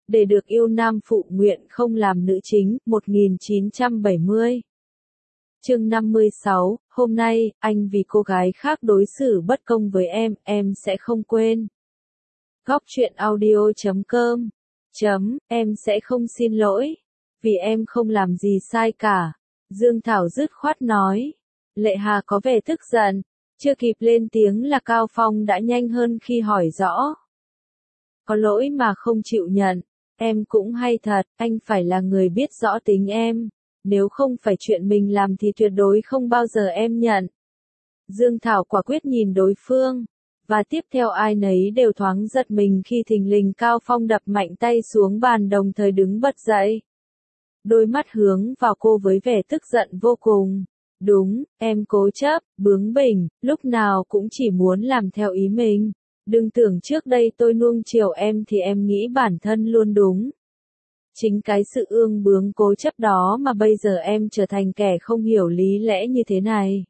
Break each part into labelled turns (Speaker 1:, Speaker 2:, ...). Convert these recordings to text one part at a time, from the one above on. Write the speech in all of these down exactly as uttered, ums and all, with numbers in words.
Speaker 1: để được yêu nam phụ nguyện không làm nữ chính, một nghìn chín trăm bảy mươi. Chương năm mươi sáu, hôm nay, anh vì cô gái khác đối xử bất công với em, em sẽ không quên. Góc truyện audio chấm com chấm, em sẽ không xin lỗi, vì em không làm gì sai cả. Dương Thảo dứt khoát nói. Lệ Hà có vẻ tức giận, chưa kịp lên tiếng là Cao Phong đã nhanh hơn khi hỏi rõ. Có lỗi mà không chịu nhận, em cũng hay thật, anh phải là người biết rõ tính em, nếu không phải chuyện mình làm thì tuyệt đối không bao giờ em nhận. Dương Thảo quả quyết nhìn đối phương, và tiếp theo ai nấy đều thoáng giật mình khi thình lình Cao Phong đập mạnh tay xuống bàn đồng thời đứng bật dậy. Đôi mắt hướng vào cô với vẻ tức giận vô cùng. Đúng, em cố chấp, bướng bỉnh, lúc nào cũng chỉ muốn làm theo ý mình. Đừng tưởng trước đây tôi nuông chiều em thì em nghĩ bản thân luôn đúng. Chính cái sự ương bướng cố chấp đó mà bây giờ em trở thành kẻ không hiểu lý lẽ như thế này.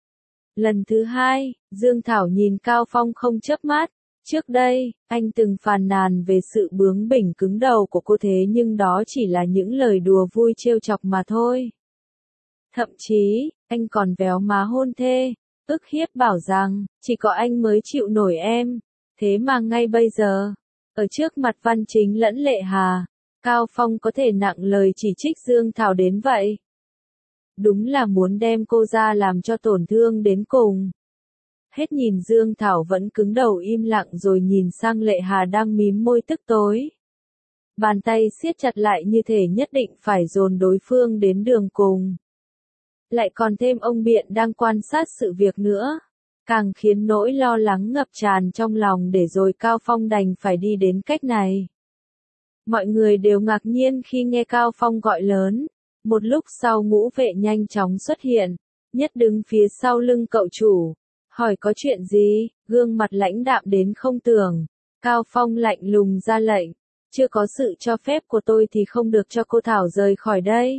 Speaker 1: Lần thứ hai, Dương Thảo nhìn Cao Phong không chớp mắt. Trước đây, anh từng phàn nàn về sự bướng bỉnh cứng đầu của cô thế nhưng đó chỉ là những lời đùa vui trêu chọc mà thôi. Thậm chí, anh còn véo má hôn thê, ức hiếp bảo rằng, chỉ có anh mới chịu nổi em. Thế mà ngay bây giờ, ở trước mặt Văn Chính lẫn Lệ Hà, Cao Phong có thể nặng lời chỉ trích Dương Thảo đến vậy. Đúng là muốn đem cô ra làm cho tổn thương đến cùng. Hết nhìn Dương Thảo vẫn cứng đầu im lặng rồi nhìn sang Lệ Hà đang mím môi tức tối. Bàn tay siết chặt lại như thể nhất định phải dồn đối phương đến đường cùng. Lại còn thêm ông Biện đang quan sát sự việc nữa. Càng khiến nỗi lo lắng ngập tràn trong lòng để rồi Cao Phong đành phải đi đến cách này. Mọi người đều ngạc nhiên khi nghe Cao Phong gọi lớn. Một lúc sau ngũ vệ nhanh chóng xuất hiện, nhất đứng phía sau lưng cậu chủ. Hỏi có chuyện gì, gương mặt lãnh đạm đến không tưởng. Cao Phong lạnh lùng ra lệnh. Chưa có sự cho phép của tôi thì không được cho cô Thảo rời khỏi đây.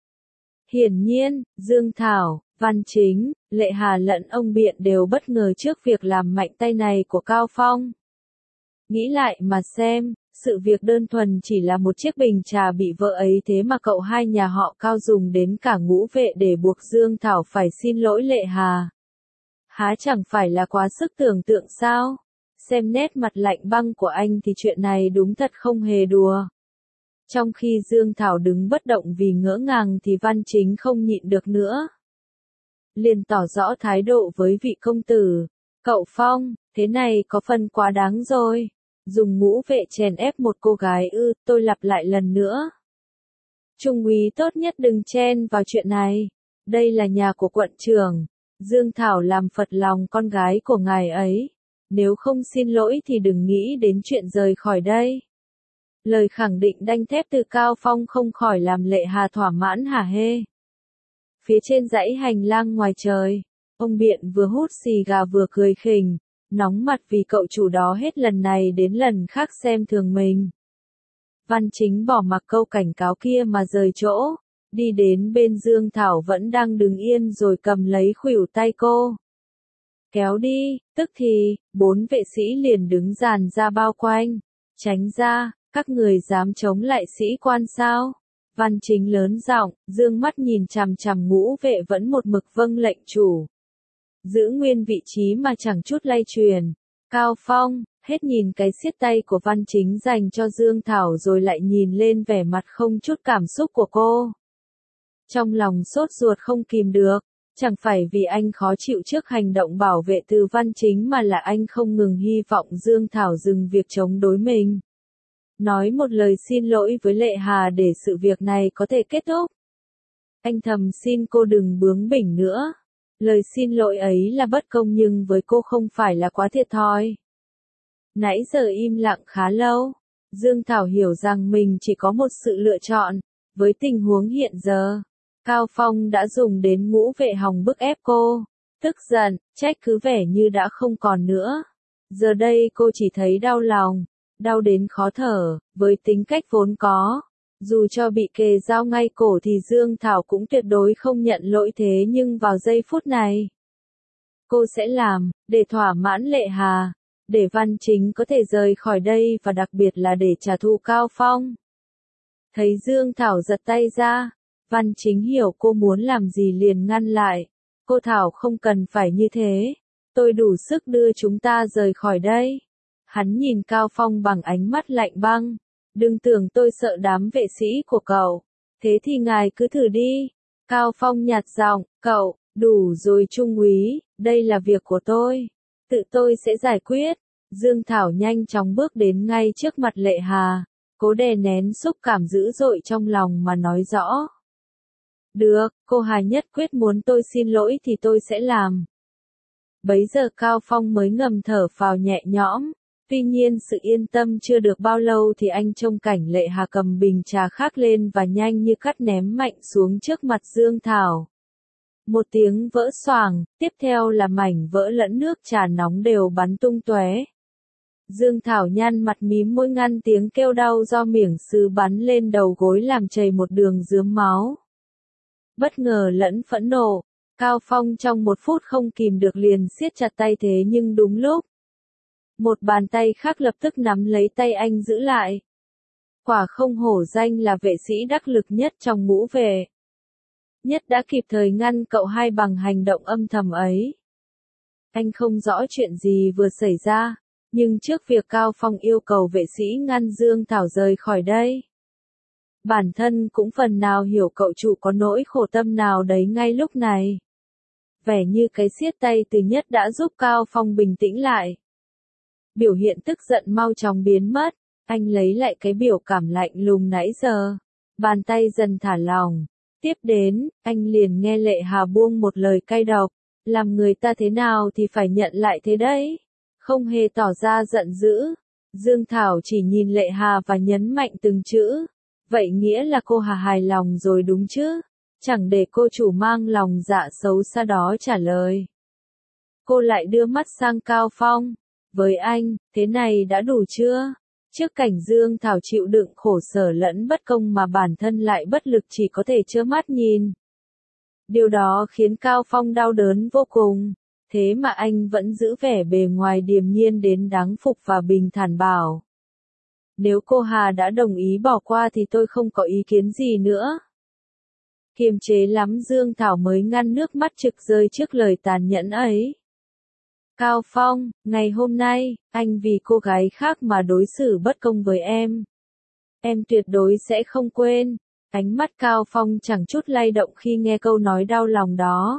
Speaker 1: Hiển nhiên, Dương Thảo, Văn Chính, Lệ Hà lẫn ông Biện đều bất ngờ trước việc làm mạnh tay này của Cao Phong. Nghĩ lại mà xem, sự việc đơn thuần chỉ là một chiếc bình trà bị vỡ ấy thế mà cậu hai nhà họ Cao dùng đến cả ngũ vệ để buộc Dương Thảo phải xin lỗi Lệ Hà. Há chẳng phải là quá sức tưởng tượng sao? Xem nét mặt lạnh băng của anh thì chuyện này đúng thật không hề đùa. Trong khi Dương Thảo đứng bất động vì ngỡ ngàng thì Văn Chính không nhịn được nữa. Liền tỏ rõ thái độ với vị công tử. Cậu Phong, thế này có phần quá đáng rồi. Dùng ngũ vệ chèn ép một cô gái ư, tôi lặp lại lần nữa. Trung úy tốt nhất đừng chen vào chuyện này. Đây là nhà của quận trưởng. Dương Thảo làm phật lòng con gái của ngài ấy. Nếu không xin lỗi thì đừng nghĩ đến chuyện rời khỏi đây. Lời khẳng định đanh thép từ Cao Phong không khỏi làm Lệ Hà thỏa mãn hả hê. Phía trên dãy hành lang ngoài trời, ông Biện vừa hút xì gà vừa cười khỉnh, nóng mặt vì cậu chủ đó hết lần này đến lần khác xem thường mình. Văn Chính bỏ mặc câu cảnh cáo kia mà rời chỗ, đi đến bên Dương Thảo vẫn đang đứng yên rồi cầm lấy khuỷu tay cô. Kéo đi, tức thì, bốn vệ sĩ liền đứng dàn ra bao quanh. Tránh ra, các người dám chống lại sĩ quan sao? Văn Chính lớn giọng, dương mắt nhìn chằm chằm ngũ vệ vẫn một mực vâng lệnh chủ. Giữ nguyên vị trí mà chẳng chút lay truyền. Cao Phong, hết nhìn cái siết tay của Văn Chính dành cho Dương Thảo rồi lại nhìn lên vẻ mặt không chút cảm xúc của cô. Trong lòng sốt ruột không kìm được, chẳng phải vì anh khó chịu trước hành động bảo vệ từ Văn Chính mà là anh không ngừng hy vọng Dương Thảo dừng việc chống đối mình. Nói một lời xin lỗi với Lệ Hà để sự việc này có thể kết thúc. Anh thầm xin cô đừng bướng bỉnh nữa. Lời xin lỗi ấy là bất công nhưng với cô không phải là quá thiệt thòi. Nãy giờ im lặng khá lâu, Dương Thảo hiểu rằng mình chỉ có một sự lựa chọn. Với tình huống hiện giờ, Cao Phong đã dùng đến ngũ vệ hòng bức ép cô. Tức giận, trách cứ vẻ như đã không còn nữa. Giờ đây cô chỉ thấy đau lòng. Đau đến khó thở, với tính cách vốn có. Dù cho bị kề dao ngay cổ thì Dương Thảo cũng tuyệt đối không nhận lỗi thế nhưng vào giây phút này. Cô sẽ làm, để thỏa mãn Lệ Hà. để Văn Chính có thể rời khỏi đây và đặc biệt là để trả thù Cao Phong. Thấy Dương Thảo giật tay ra, Văn Chính hiểu cô muốn làm gì liền ngăn lại. Cô Thảo không cần phải như thế, tôi đủ sức đưa chúng ta rời khỏi đây. Hắn nhìn Cao Phong bằng ánh mắt lạnh băng. Đừng tưởng tôi sợ đám vệ sĩ của cậu. Thế thì ngài cứ thử đi. Cao Phong nhạt giọng, cậu, đủ rồi Trung úy, đây là việc của tôi. Tự tôi sẽ giải quyết. Dương Thảo nhanh chóng bước đến ngay trước mặt Lệ Hà. Cố đè nén xúc cảm dữ dội trong lòng mà nói rõ. Được, cô Hà nhất quyết muốn tôi xin lỗi thì tôi sẽ làm. Bấy giờ Cao Phong mới ngầm thở phào nhẹ nhõm. Tuy nhiên sự yên tâm chưa được bao lâu thì anh trông cảnh Lệ Hà cầm bình trà khác lên và nhanh như cắt ném mạnh xuống trước mặt Dương Thảo. Một tiếng vỡ xoàng, tiếp theo là mảnh vỡ lẫn nước trà nóng đều bắn tung tóe. Dương Thảo nhăn mặt mím môi ngăn tiếng kêu đau do miểng sứ bắn lên đầu gối làm chảy một đường rướm máu. Bất ngờ lẫn phẫn nộ, Cao Phong trong một phút không kìm được liền siết chặt tay thế nhưng đúng lúc. Một bàn tay khác lập tức nắm lấy tay anh giữ lại. Quả không hổ danh là vệ sĩ đắc lực nhất trong ngũ vệ. Nhất đã kịp thời ngăn cậu hai bằng hành động âm thầm ấy. Anh không rõ chuyện gì vừa xảy ra, nhưng trước việc Cao Phong yêu cầu vệ sĩ ngăn Dương Thảo rời khỏi đây. Bản thân cũng phần nào hiểu cậu chủ có nỗi khổ tâm nào đấy ngay lúc này. Vẻ như cái siết tay từ Nhất đã giúp Cao Phong bình tĩnh lại. Biểu hiện tức giận mau chóng biến mất, anh lấy lại cái biểu cảm lạnh lùng nãy giờ. Bàn tay dần thả lỏng. Tiếp đến, anh liền nghe Lệ Hà buông một lời cay độc. Làm người ta thế nào thì phải nhận lại thế đấy. Không hề tỏ ra giận dữ. Dương Thảo chỉ nhìn Lệ Hà và nhấn mạnh từng chữ. Vậy nghĩa là cô Hà hài lòng rồi đúng chứ? Chẳng để cô chủ mang lòng dạ xấu xa đó trả lời. Cô lại đưa mắt sang Cao Phong. Với anh, thế này đã đủ chưa? Trước cảnh Dương Thảo chịu đựng khổ sở lẫn bất công mà bản thân lại bất lực chỉ có thể trơ mắt nhìn. Điều đó khiến Cao Phong đau đớn vô cùng. Thế mà anh vẫn giữ vẻ bề ngoài điềm nhiên đến đáng phục và bình thản bảo. Nếu cô Hà đã đồng ý bỏ qua thì tôi không có ý kiến gì nữa. Kiềm chế lắm Dương Thảo mới ngăn nước mắt trực rơi trước lời tàn nhẫn ấy. Cao Phong, ngày hôm nay, anh vì cô gái khác mà đối xử bất công với em. Em tuyệt đối sẽ không quên. Ánh mắt Cao Phong chẳng chút lay động khi nghe câu nói đau lòng đó.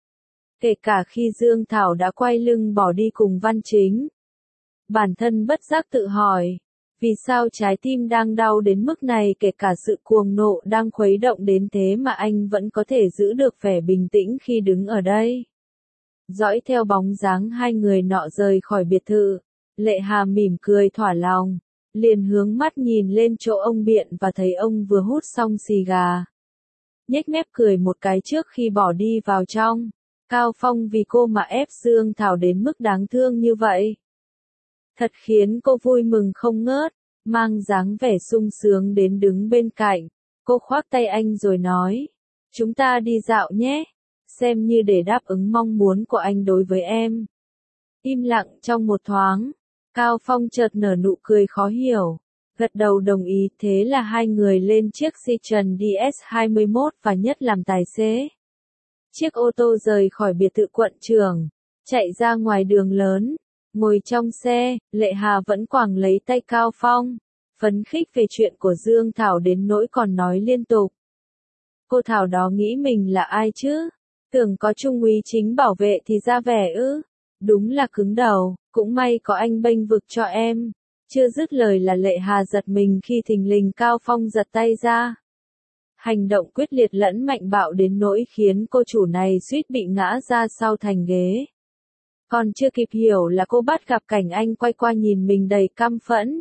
Speaker 1: Kể cả khi Dương Thảo đã quay lưng bỏ đi cùng Văn Chính. Bản thân bất giác tự hỏi. Vì sao trái tim đang đau đến mức này kể cả sự cuồng nộ đang khuấy động đến thế mà anh vẫn có thể giữ được vẻ bình tĩnh khi đứng ở đây. Dõi theo bóng dáng hai người nọ rời khỏi biệt thự, Lệ Hà mỉm cười thỏa lòng, liền hướng mắt nhìn lên chỗ ông Biện và thấy ông vừa hút xong xì gà. Nhếch mép cười một cái trước khi bỏ đi vào trong. Cao Phong vì cô mà ép Dương Thảo đến mức đáng thương như vậy. Thật khiến cô vui mừng không ngớt, mang dáng vẻ sung sướng đến đứng bên cạnh. Cô khoác tay anh rồi nói, chúng ta đi dạo nhé, xem như để đáp ứng mong muốn của anh đối với em. Im lặng trong một thoáng, Cao Phong chợt nở nụ cười khó hiểu, gật đầu đồng ý. Thế là hai người lên chiếc Citroen D S hai mốt và Nhất làm tài xế. Chiếc ô tô rời khỏi biệt thự quận trưởng, chạy ra ngoài đường lớn. Ngồi trong xe, Lệ Hà vẫn quàng lấy tay Cao Phong, phấn khích về chuyện của Dương Thảo đến nỗi còn nói liên tục. Cô Thảo đó nghĩ mình là ai chứ? Tưởng có Trung úy Chính bảo vệ thì ra vẻ ư? Đúng là cứng đầu, cũng may có anh bênh vực cho em. Chưa dứt lời là Lệ Hà giật mình khi thình lình Cao Phong giật tay ra. Hành động quyết liệt lẫn mạnh bạo đến nỗi khiến cô chủ này suýt bị ngã ra sau thành ghế. Còn chưa kịp hiểu là cô bắt gặp cảnh anh quay qua nhìn mình đầy căm phẫn.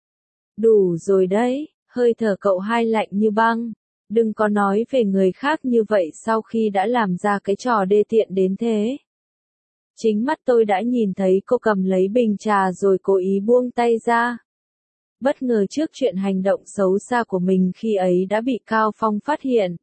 Speaker 1: Đủ rồi đấy, hơi thở cậu hai lạnh như băng. Đừng có nói về người khác như vậy sau khi đã làm ra cái trò đê tiện đến thế. Chính mắt tôi đã nhìn thấy cô cầm lấy bình trà rồi cố ý buông tay ra. Bất ngờ trước chuyện hành động xấu xa của mình khi ấy đã bị Cao Phong phát hiện.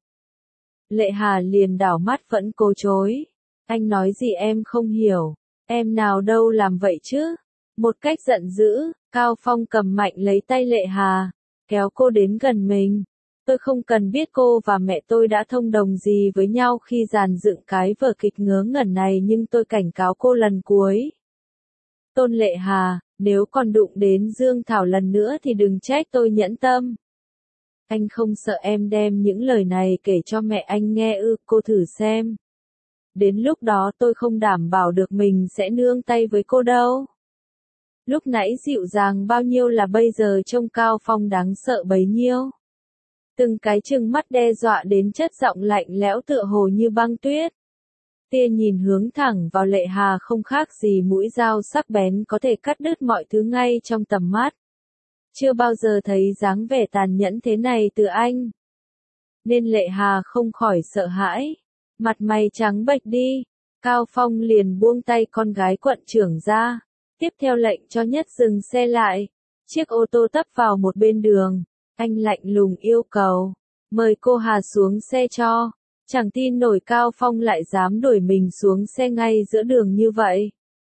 Speaker 1: Lệ Hà liền đảo mắt vẫn cố chối. Anh nói gì em không hiểu. Em nào đâu làm vậy chứ? Một cách giận dữ, Cao Phong cầm mạnh lấy tay Lệ Hà, kéo cô đến gần mình. Tôi không cần biết cô và mẹ tôi đã thông đồng gì với nhau khi dàn dựng cái vở kịch ngớ ngẩn này, nhưng tôi cảnh cáo cô lần cuối. Tôn Lệ Hà, nếu còn đụng đến Dương Thảo lần nữa thì đừng trách tôi nhẫn tâm. Anh không sợ em đem những lời này kể cho mẹ anh nghe ư? Cô thử xem. Đến lúc đó tôi không đảm bảo được mình sẽ nương tay với cô đâu. Lúc nãy dịu dàng bao nhiêu là bây giờ trông Cao Phong đáng sợ bấy nhiêu. Từng cái trừng mắt đe dọa đến chất giọng lạnh lẽo tựa hồ như băng tuyết. Tia nhìn hướng thẳng vào Lệ Hà không khác gì mũi dao sắc bén có thể cắt đứt mọi thứ ngay trong tầm mắt. Chưa bao giờ thấy dáng vẻ tàn nhẫn thế này từ anh. Nên Lệ Hà không khỏi sợ hãi. Mặt mày trắng bệch đi. Cao Phong liền buông tay con gái quận trưởng ra. Tiếp theo lệnh cho Nhất dừng xe lại. Chiếc ô tô tấp vào một bên đường. Anh lạnh lùng yêu cầu. Mời cô Hà xuống xe cho. Chẳng tin nổi Cao Phong lại dám đuổi mình xuống xe ngay giữa đường như vậy.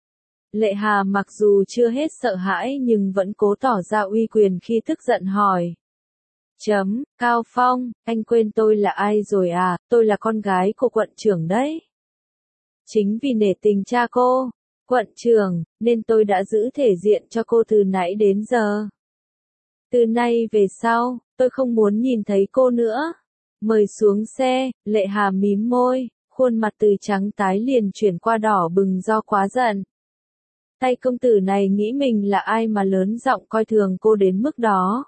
Speaker 1: Lệ Hà mặc dù chưa hết sợ hãi nhưng vẫn cố tỏ ra uy quyền khi tức giận hỏi. Chấm, Cao Phong, anh quên tôi là ai rồi à? Tôi là con gái của quận trưởng đấy. Chính vì nể tình cha cô, quận trưởng, nên tôi đã giữ thể diện cho cô từ nãy đến giờ. Từ nay về sau, tôi không muốn nhìn thấy cô nữa. Mời xuống xe. Lệ Hà mím môi, khuôn mặt từ trắng tái liền chuyển qua đỏ bừng do quá giận. Tay công tử này nghĩ mình là ai mà lớn giọng coi thường cô đến mức đó.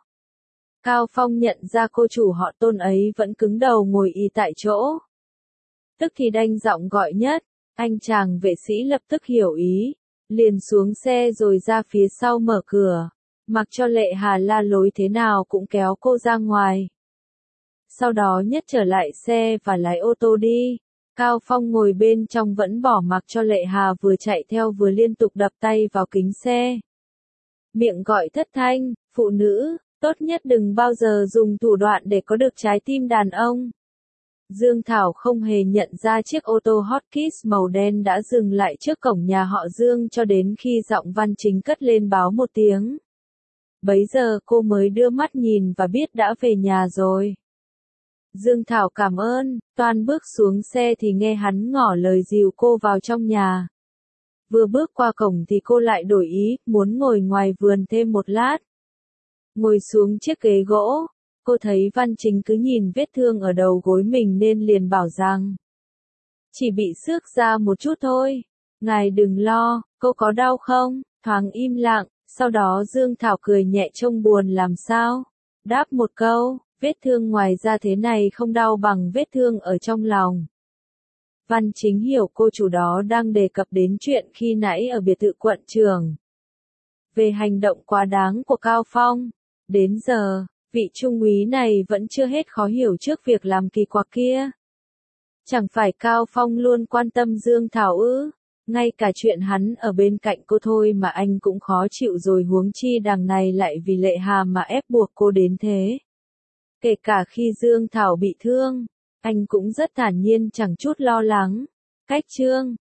Speaker 1: Cao Phong nhận ra cô chủ họ Tôn ấy vẫn cứng đầu ngồi y tại chỗ. Tức thì đanh giọng gọi Nhất. Anh chàng vệ sĩ lập tức hiểu ý, liền xuống xe rồi ra phía sau mở cửa, mặc cho Lệ Hà la lối thế nào cũng kéo cô ra ngoài. Sau đó Nhất trở lại xe và lái ô tô đi. Cao Phong ngồi bên trong vẫn bỏ mặc cho Lệ Hà vừa chạy theo vừa liên tục đập tay vào kính xe. Miệng gọi thất thanh, phụ nữ, tốt nhất đừng bao giờ dùng thủ đoạn để có được trái tim đàn ông. Dương Thảo không hề nhận ra chiếc ô tô Hot Kiss màu đen đã dừng lại trước cổng nhà họ Dương cho đến khi giọng Văn Chính cất lên báo một tiếng. Bấy giờ cô mới đưa mắt nhìn và biết đã về nhà rồi. Dương Thảo cảm ơn, toan bước xuống xe thì nghe hắn ngỏ lời dìu cô vào trong nhà. Vừa bước qua cổng thì cô lại đổi ý, muốn ngồi ngoài vườn thêm một lát. Ngồi xuống chiếc ghế gỗ, cô thấy Văn Chính cứ nhìn vết thương ở đầu gối mình nên liền bảo rằng. Chỉ bị xước ra một chút thôi, ngài đừng lo, cô có đau không? Thoáng im lặng, sau đó Dương Thảo cười nhẹ trông buồn làm sao. Đáp một câu. Vết thương ngoài ra thế này không đau bằng vết thương ở trong lòng. Văn Chính hiểu cô chủ đó đang đề cập đến chuyện khi nãy ở biệt thự quận trưởng. Về hành động quá đáng của Cao Phong. Đến giờ, vị trung úy này vẫn chưa hết khó hiểu trước việc làm kỳ quặc kia. Chẳng phải Cao Phong luôn quan tâm Dương Thảo ư? Ngay cả chuyện hắn ở bên cạnh cô thôi mà anh cũng khó chịu rồi, huống chi đằng này lại vì Lệ Hà mà ép buộc cô đến thế. Kể cả khi Dương Thảo bị thương, anh cũng rất thản nhiên chẳng chút lo lắng. Cách chương